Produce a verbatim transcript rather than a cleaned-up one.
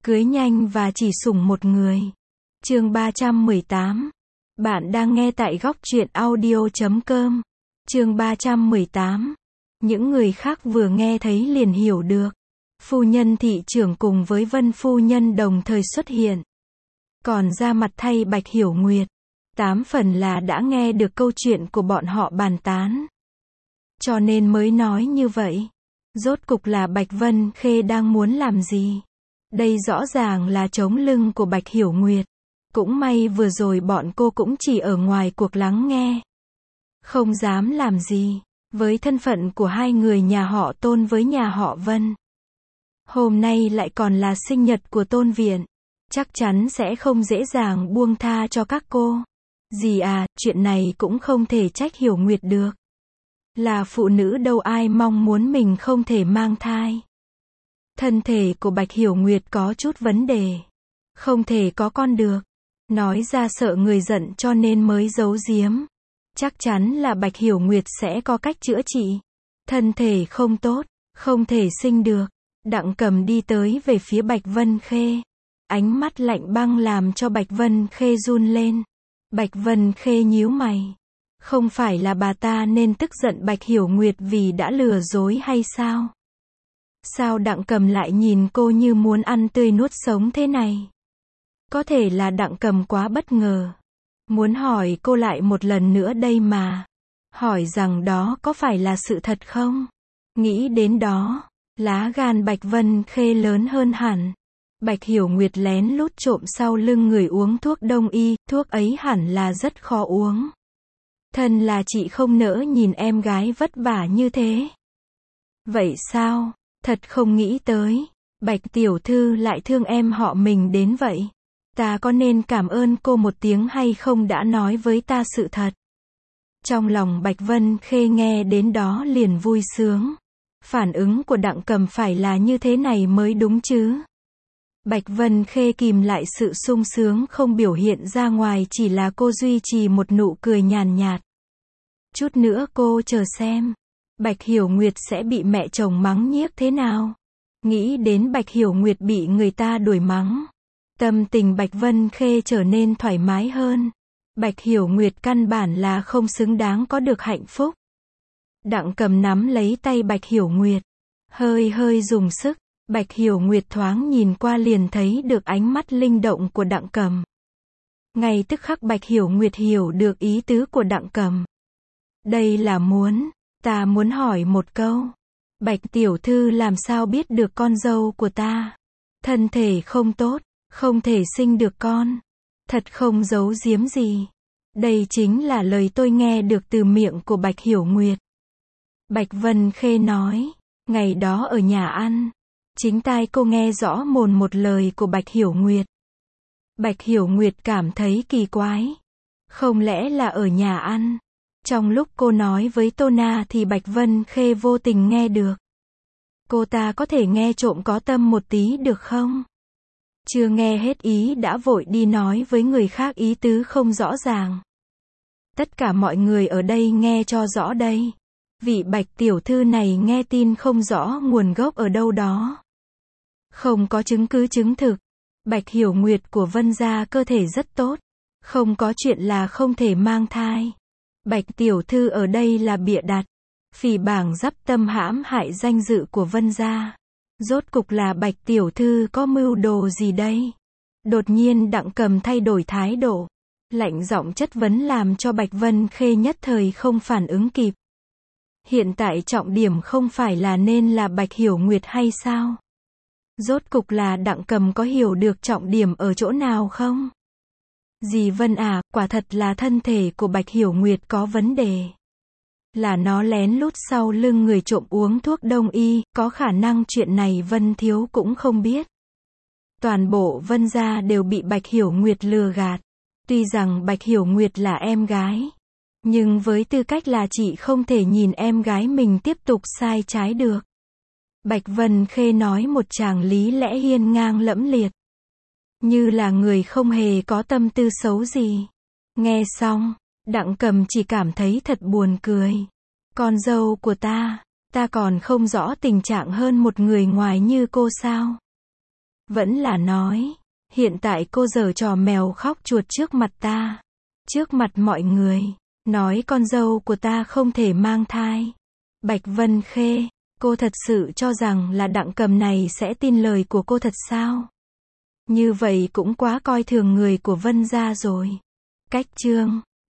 Cưới nhanh và chỉ sủng một người. Chương ba trăm mười tám. Bạn đang nghe tại góc truyện audio chấm com. Chương ba trăm mười tám. Những người khác vừa nghe thấy liền hiểu được. Phu nhân thị trưởng cùng với Vân phu nhân đồng thời xuất hiện. Còn ra mặt thay Bạch Hiểu Nguyệt. Tám phần là đã nghe được câu chuyện của bọn họ bàn tán. Cho nên mới nói như vậy. Rốt cục là Bạch Vân Khê đang muốn làm gì? Đây rõ ràng là chống lưng của Bạch Hiểu Nguyệt. Cũng may vừa rồi bọn cô cũng chỉ ở ngoài cuộc lắng nghe. Không dám làm gì. Với thân phận của hai người nhà họ Tôn với nhà họ Vân. Hôm nay lại còn là sinh nhật của Tôn Viện. Chắc chắn sẽ không dễ dàng buông tha cho các cô. Dì à, chuyện này cũng không thể trách Hiểu Nguyệt được. Là phụ nữ đâu ai mong muốn mình không thể mang thai. Thân thể của Bạch Hiểu Nguyệt có chút vấn đề. Không thể có con được. Nói ra sợ người giận cho nên mới giấu giếm. Chắc chắn là Bạch Hiểu Nguyệt sẽ có cách chữa trị. Thân thể không tốt, không thể sinh được. Đặng Cầm đi tới về phía Bạch Vân Khê. Ánh mắt lạnh băng làm cho Bạch Vân Khê run lên. Bạch Vân Khê nhíu mày. Không phải là bà ta nên tức giận Bạch Hiểu Nguyệt vì đã lừa dối hay sao? Sao Đặng Cầm lại nhìn cô như muốn ăn tươi nuốt sống thế này? Có thể là Đặng Cầm quá bất ngờ. Muốn hỏi cô lại một lần nữa đây mà. Hỏi rằng đó có phải là sự thật không? Nghĩ đến đó, lá gan Bạch Vân Khê lớn hơn hẳn. Bạch Hiểu Nguyệt lén lút trộm sau lưng người uống thuốc đông y, thuốc ấy hẳn là rất khó uống. Thân là chị không nỡ nhìn em gái vất vả như thế. Vậy sao? Thật không nghĩ tới. Bạch tiểu thư lại thương em họ mình đến vậy. Ta có nên cảm ơn cô một tiếng hay không đã nói với ta sự thật? Trong lòng Bạch Vân Khê nghe đến đó liền vui sướng. Phản ứng của Đặng Cầm phải là như thế này mới đúng chứ. Bạch Vân Khê kìm lại sự sung sướng không biểu hiện ra ngoài, chỉ là cô duy trì một nụ cười nhàn nhạt. Chút nữa cô chờ xem. Bạch Hiểu Nguyệt sẽ bị mẹ chồng mắng nhiếc thế nào? Nghĩ đến Bạch Hiểu Nguyệt bị người ta đuổi mắng. Tâm tình Bạch Vân Khê trở nên thoải mái hơn. Bạch Hiểu Nguyệt căn bản là không xứng đáng có được hạnh phúc. Đặng Cầm nắm lấy tay Bạch Hiểu Nguyệt. Hơi hơi dùng sức. Bạch Hiểu Nguyệt thoáng nhìn qua liền thấy được ánh mắt linh động của Đặng Cầm. Ngay tức khắc Bạch Hiểu Nguyệt hiểu được ý tứ của Đặng Cầm. Đây là muốn, ta muốn hỏi một câu. Bạch tiểu thư làm sao biết được con dâu của ta? Thân thể không tốt, không thể sinh được con. Thật không giấu giếm gì. Đây chính là lời tôi nghe được từ miệng của Bạch Hiểu Nguyệt. Bạch Vân Khê nói, ngày đó ở nhà ăn. Chính tai cô nghe rõ mồn một lời của Bạch Hiểu Nguyệt. Bạch Hiểu Nguyệt cảm thấy kỳ quái. Không lẽ là ở nhà ăn? Trong lúc cô nói với Tô Na thì Bạch Vân Khê vô tình nghe được. Cô ta có thể nghe trộm có tâm một tí được không? Chưa nghe hết ý đã vội đi nói với người khác ý tứ không rõ ràng. Tất cả mọi người ở đây nghe cho rõ đây. Vị Bạch tiểu thư này nghe tin không rõ nguồn gốc ở đâu đó. Không có chứng cứ chứng thực. Bạch Hiểu Nguyệt của Vân gia cơ thể rất tốt. Không có chuyện là không thể mang thai. Bạch tiểu thư ở đây là bịa đặt. Phỉ bảng dắp tâm hãm hại danh dự của Vân gia. Rốt cục là Bạch tiểu thư có mưu đồ gì đây? Đột nhiên Đặng Cầm thay đổi thái độ. Lạnh giọng chất vấn làm cho Bạch Vân Khê nhất thời không phản ứng kịp. Hiện tại trọng điểm không phải là nên là Bạch Hiểu Nguyệt hay sao? Rốt cục là Đặng Cầm có hiểu được trọng điểm ở chỗ nào không? Dì Vân à, quả thật là thân thể của Bạch Hiểu Nguyệt có vấn đề. Là nó lén lút sau lưng người trộm uống thuốc đông y, có khả năng chuyện này Vân thiếu cũng không biết. Toàn bộ Vân gia đều bị Bạch Hiểu Nguyệt lừa gạt. Tuy rằng Bạch Hiểu Nguyệt là em gái, nhưng với tư cách là chị không thể nhìn em gái mình tiếp tục sai trái được. Bạch Vân Khê nói một tràng lý lẽ hiên ngang lẫm liệt. Như là người không hề có tâm tư xấu gì. Nghe xong, Đặng Cầm chỉ cảm thấy thật buồn cười. Con dâu của ta, ta còn không rõ tình trạng hơn một người ngoài như cô sao? Vẫn là nói, hiện tại cô giở trò mèo khóc chuột trước mặt ta, trước mặt mọi người, nói con dâu của ta không thể mang thai. Bạch Vân Khê, cô thật sự cho rằng là Đặng Cầm này sẽ tin lời của cô thật sao? Như vậy cũng quá coi thường người của Vân gia rồi. Cách chương